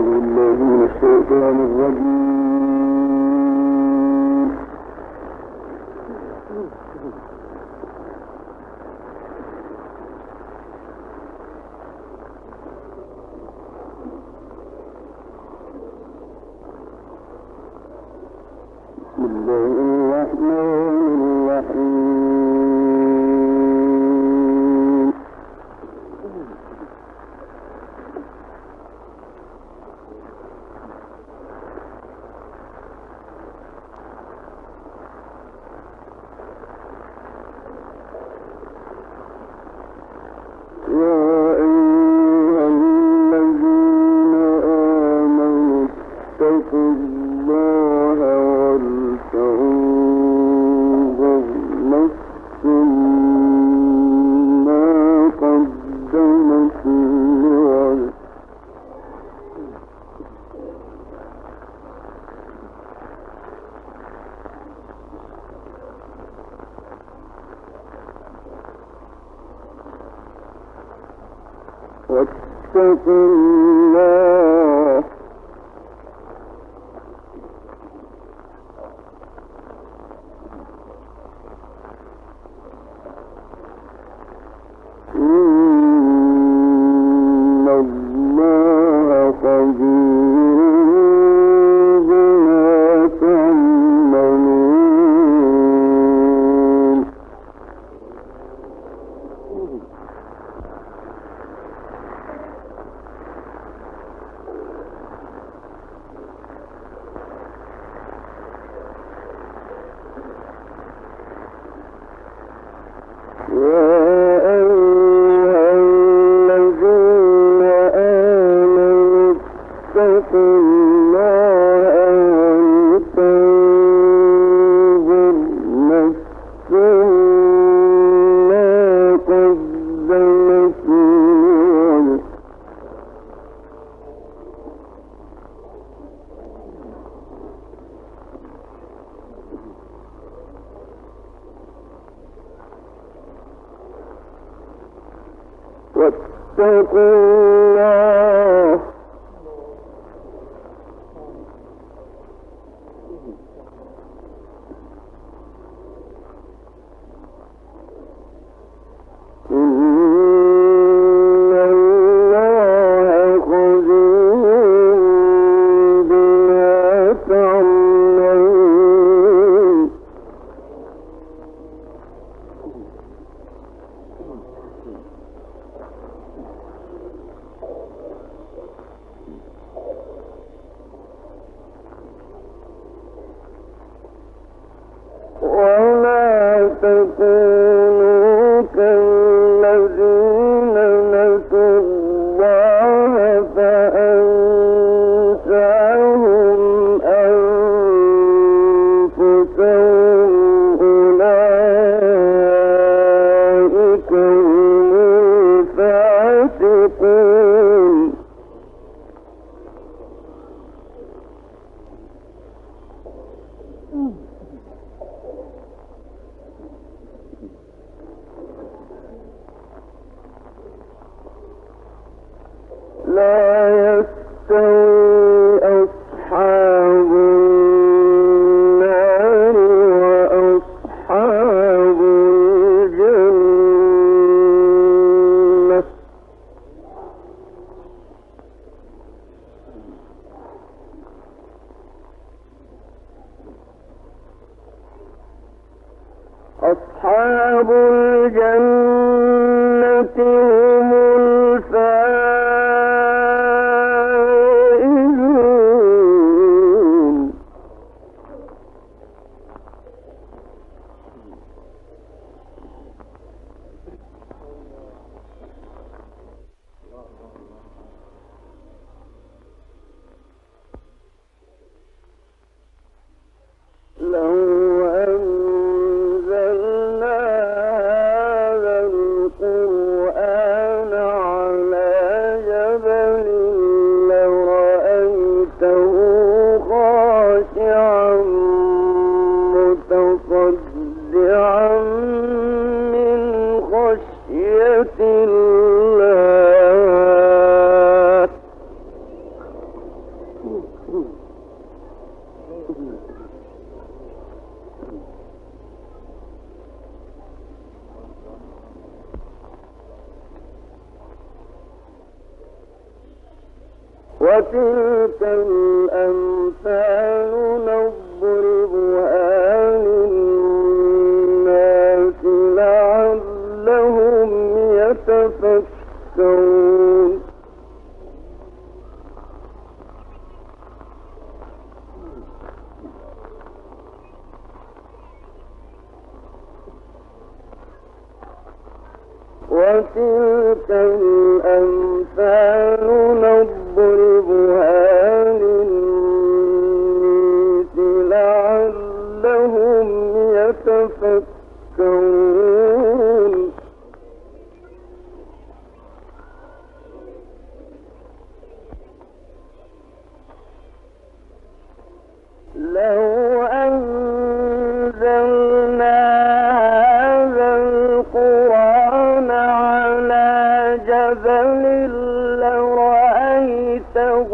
الشيطان الرجيم. بسم الله الرحمن الرحيم. يا أيها الذين آمنوا اتقوا الله ولتنظر نفس ما قدمت لغد واتقوا الله إن الله خبير بما تعملون. يا أيها الذين آمنوا اتقوا الله ولتنظر نفس ما قدمت لغد واتقوا الله إن الله خبير بما تعملون. ولا تكونوا كالذين نسوا الله فأنساهم أنفسهم أولئك هم الفاسقون. لا يستوي أصحاب النار وأصحاب الجنة. أصحاب الجنة هم الفائزون. لو أنزلنا وتلك الأمثال نضربها للناس لعلهم يتفكرون وتلك الأمثال نضربها للناس لعلهم يتفكرون لو أنزلنا هذا القرآن على جبل لرأيته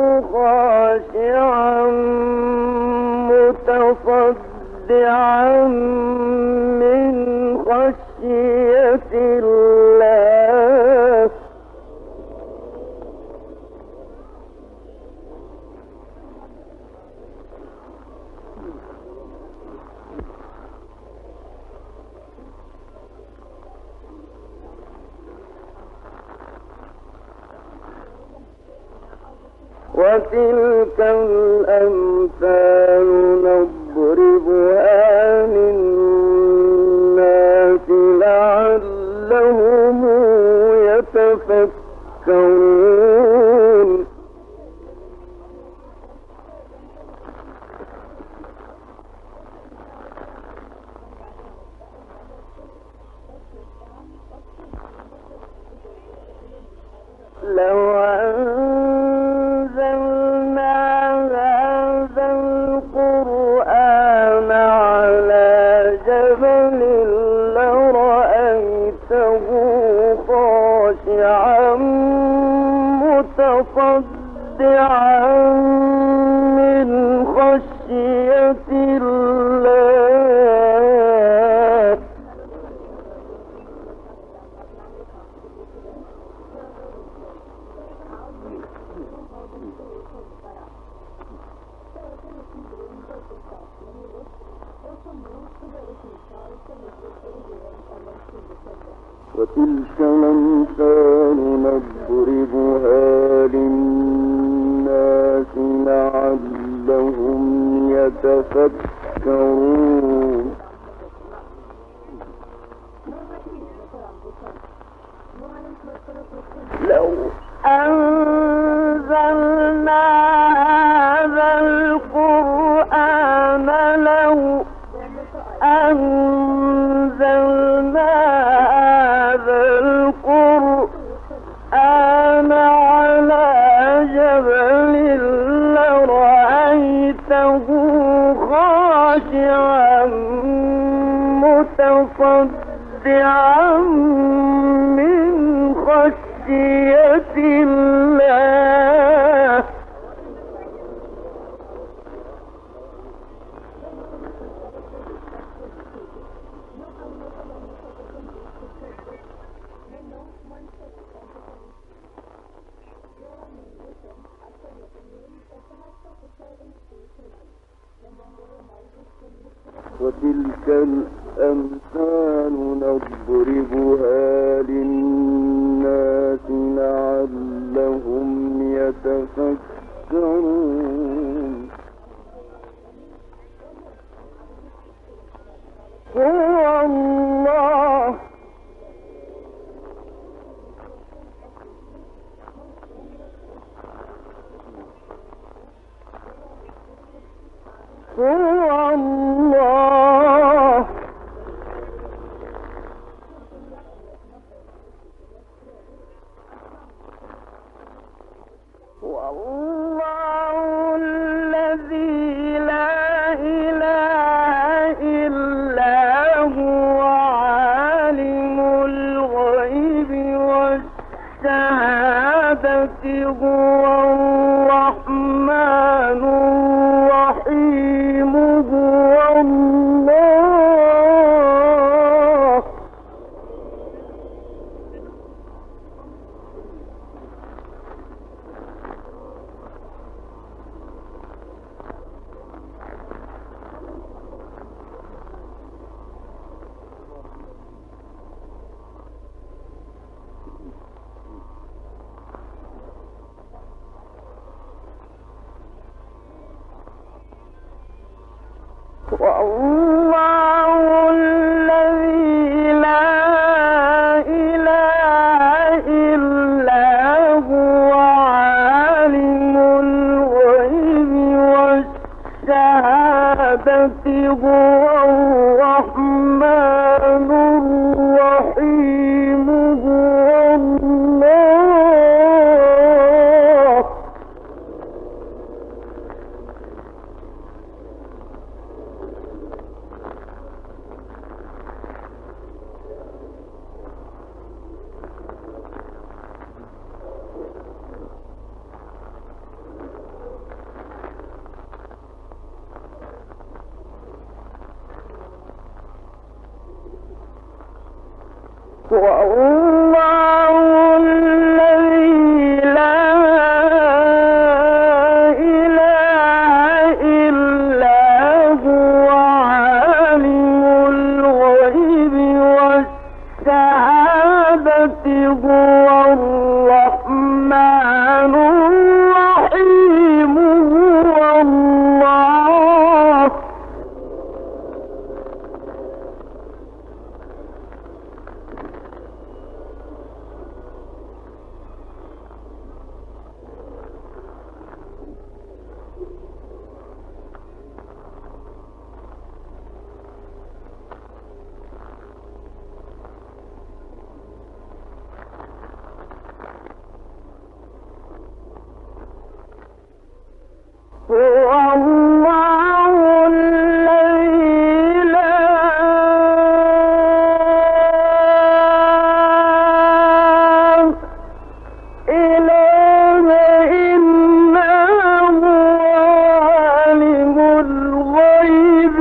خاشعا متصدعا من خشية الله وتلك الأمثال نضربها للناس لعلهم يتفكرون لو أنزلنا هذا القرآن على جبل لرأيته خاشعا متصدعا من خشية الله وتلك الأمثال نضربها للناس لعلهم يتفكرون لو أنزلنا هذا القرآن لو أنزلنا هذا القرآن على جبل لرأيته خاشعا متصدعا من خشية الله وتلك الأمثال نضربها للناس لعلهم يتفكرون هو الله هو الله والله الذي لا إله إلا هو عالم الغيب والشهادة هو الرحمن الرحيم هو الله والله الذي لا إله إلا هو عالم الغيب والشهادة هو الرحمن الرحيم هو الله والله الذي لا إله إلا هو عالم الغيب والشهادة هو الرحمن الرحيم هو الله هو الله الذي لا إله إلا هو عالم الغيب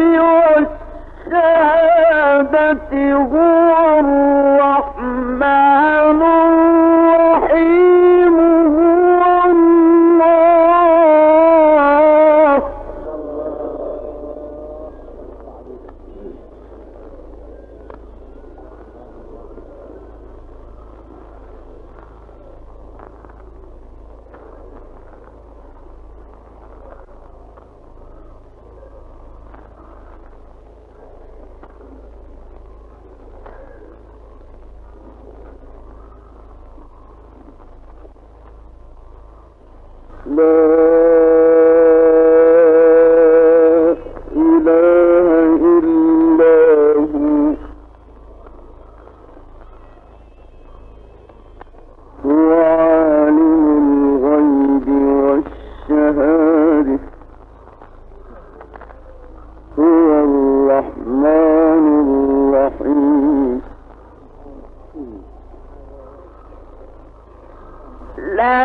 والشهادة هو الرحمن الرحيم هو الله لا إله إلا هو عالم الغيب والشهادة هو الرحمن الرحيم لا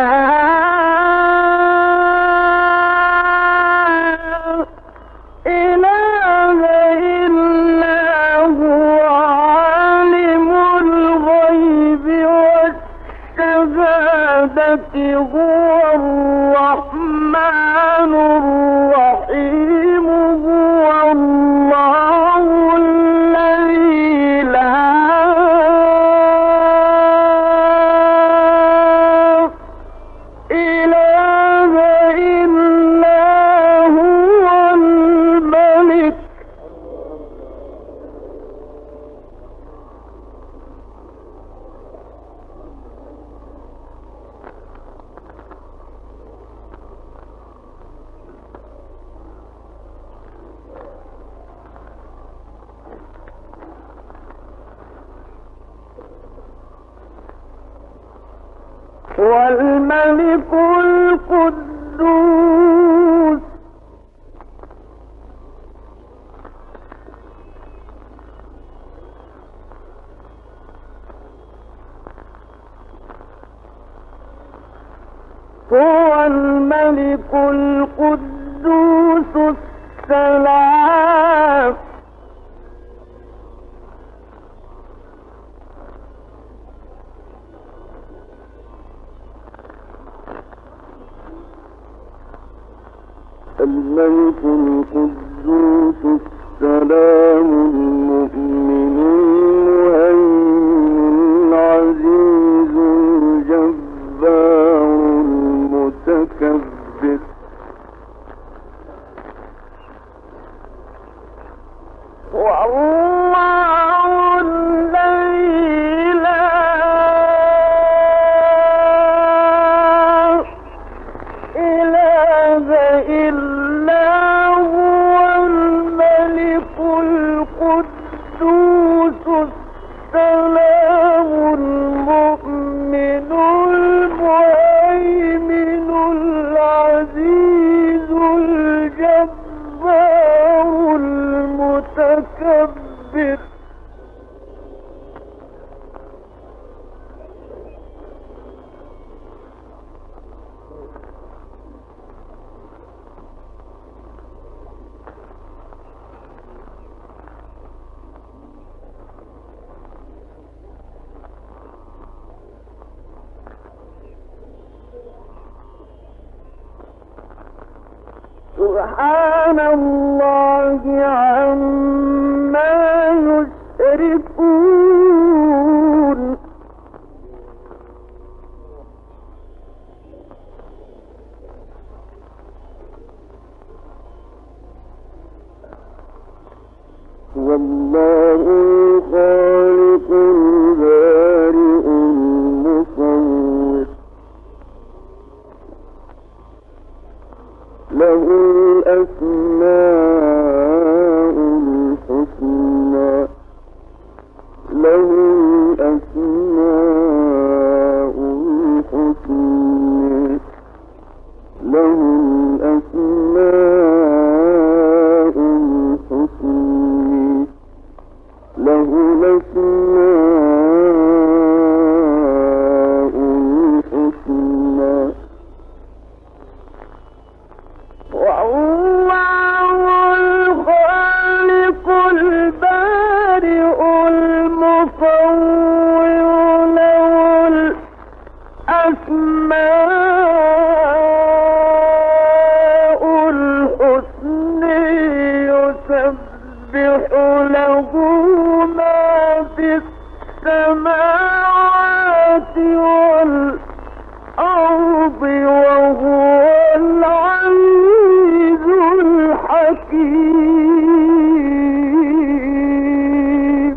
إله إلا هو عالم الغيب والشهادة هو الرحمن الرحيم هو الله الذي لا إله إلا هو الملك والملك القدوس هو الملك القدوس السلام الملك القدوس السلام المؤمن المهيمن العزيز الجبار المتكبر إله إلا هو الملك القدوس السلام المؤمن المهيمن العزيز الجبار المتكبر سبحان الله عما يشركون والله الخالق البارئ المصور له الأسماء الحسنى له الأسماء الحسنى له الأسماء الحسنى له الأسماء الحسنى والله الخالق البارئ المصور له الأسماء الحسنى يسبح له ما في السماوات والأرض وهو العزيز الحكيم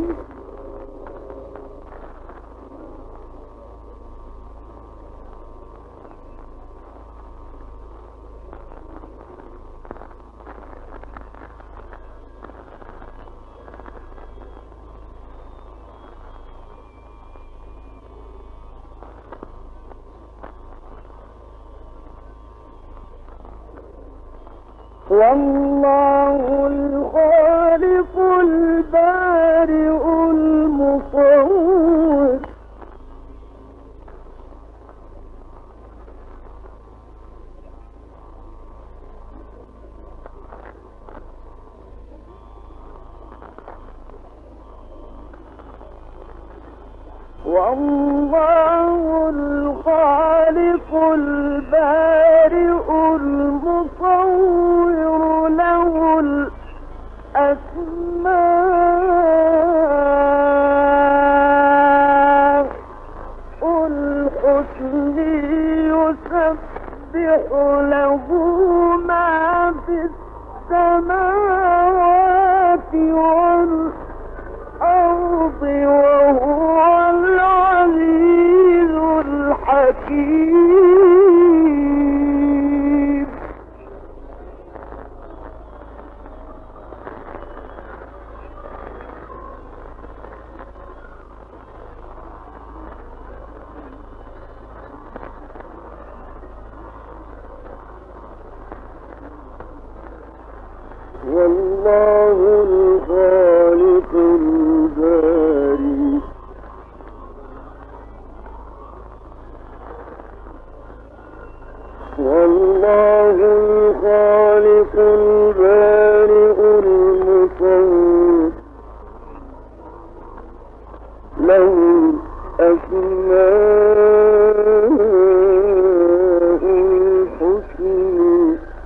والله الخالق البارئ المصور والله الخالق البارئ المصور له الأسماء الحسنى يسبح له ما في السماوات والأرض وهو العزيز الحكيم والله الخالق البارئ والله الخالق البارئ المصور له الأسماء الحسنى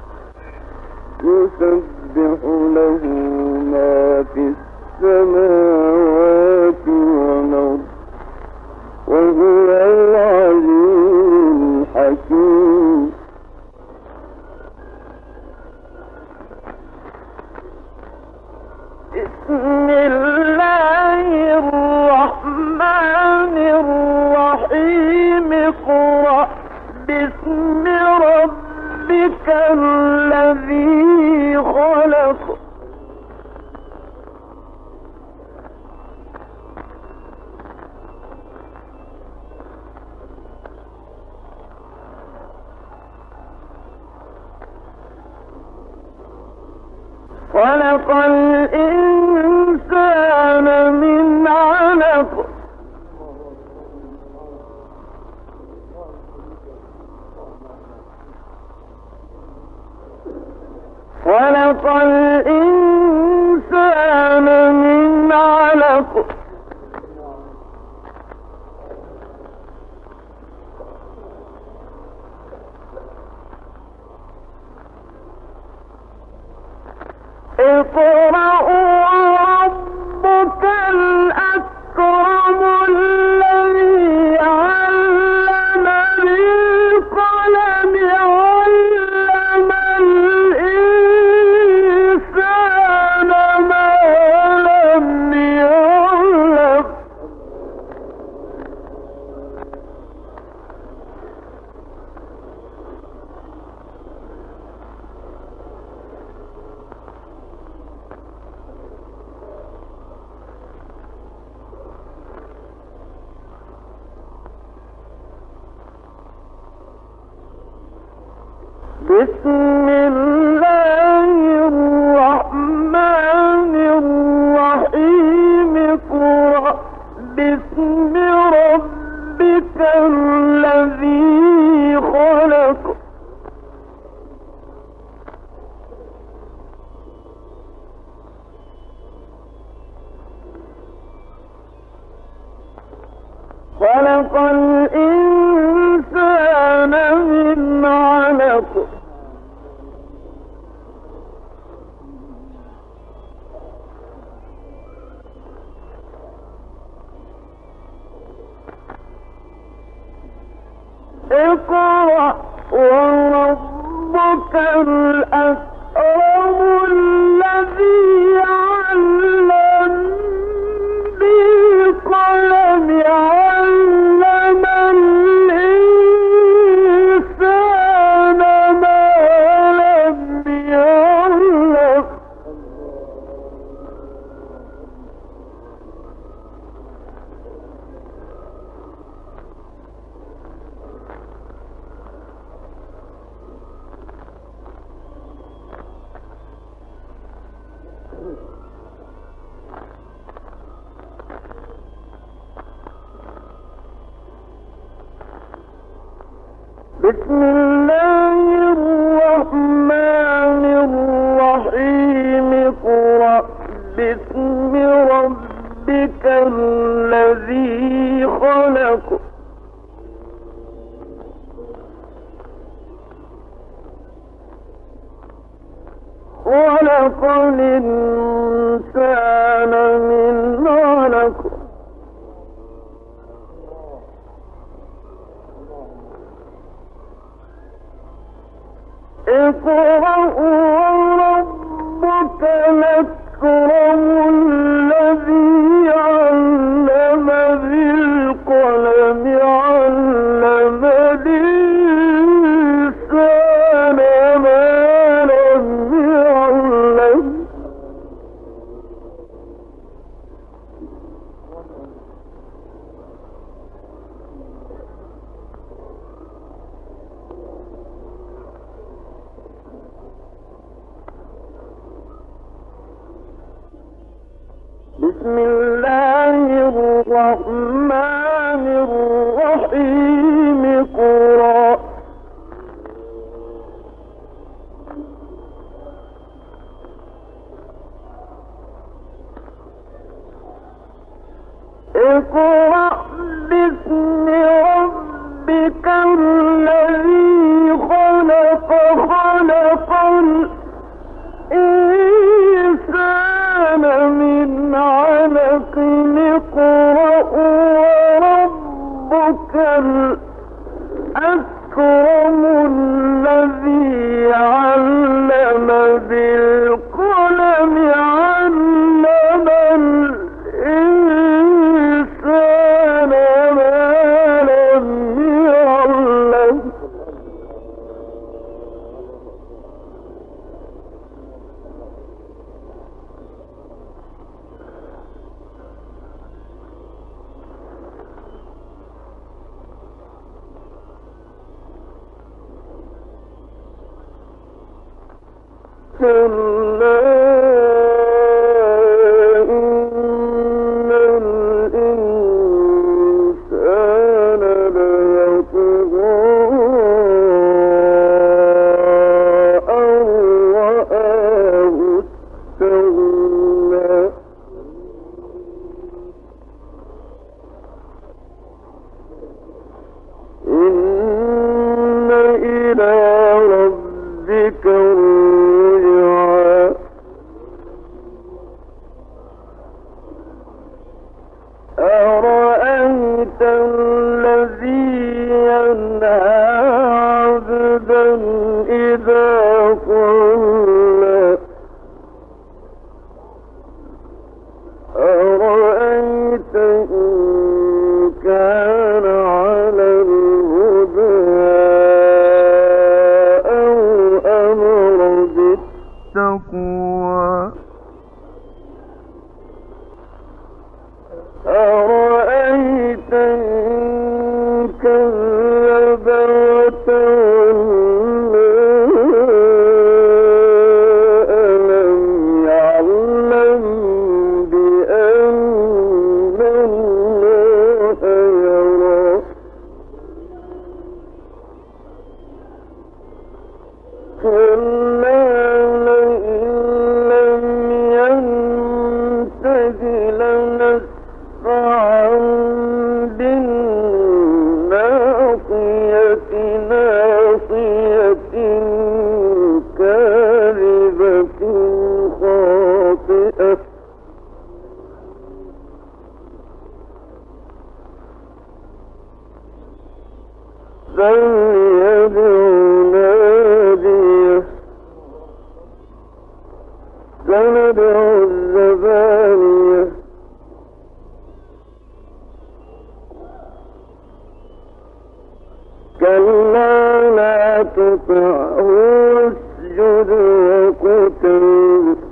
يسبح له ما في السماوات والأرض وهو العزيز الحكيم ربك الذي خلق خلق الإنسان من علق خلق الإنسان من علق اقرأ وربك الأكرم الذي علم بالقلم علم الإنسان ما لم يعلم بسم الله الرحمن الرحيم اقرأ باسم ربك الذي خلق خلق الإنسان من علق اقرأ وربك الأكرم الذي علم بالقلم علم الإنسان ما لم يعلم بسم الله الرحمن الرحيم اقرأ باسم ربك الذي خلق خلق الإنسان من علق اقرأ وربك الأكرم الذي علم بالقلم علم الإنسان ما لم يعلم بسم الله الرحمن الرحيم اقرأ باسم ربك الذي خلق خلق الإنسان من علق اقرأ وربك الأكرم الذي علم بالقلم علم الإنسان ما كلا إن الإنسان ليطغى أن رآه استغنى إن إلى ربك الرجعى أرأيت الذي ينهى عبدا إذا صلى أرأيت إن كان على الهدى أو أمر بالتقوى أرأيت إن كذب وتولى ألم يعلم بأن الله يرى كلا لئن لم ينته لنسفعا بالناصية ناصية كاذبة خاطئة فليدع ناديه سندع الزبانية كلا لا تطعه واسجد واقترب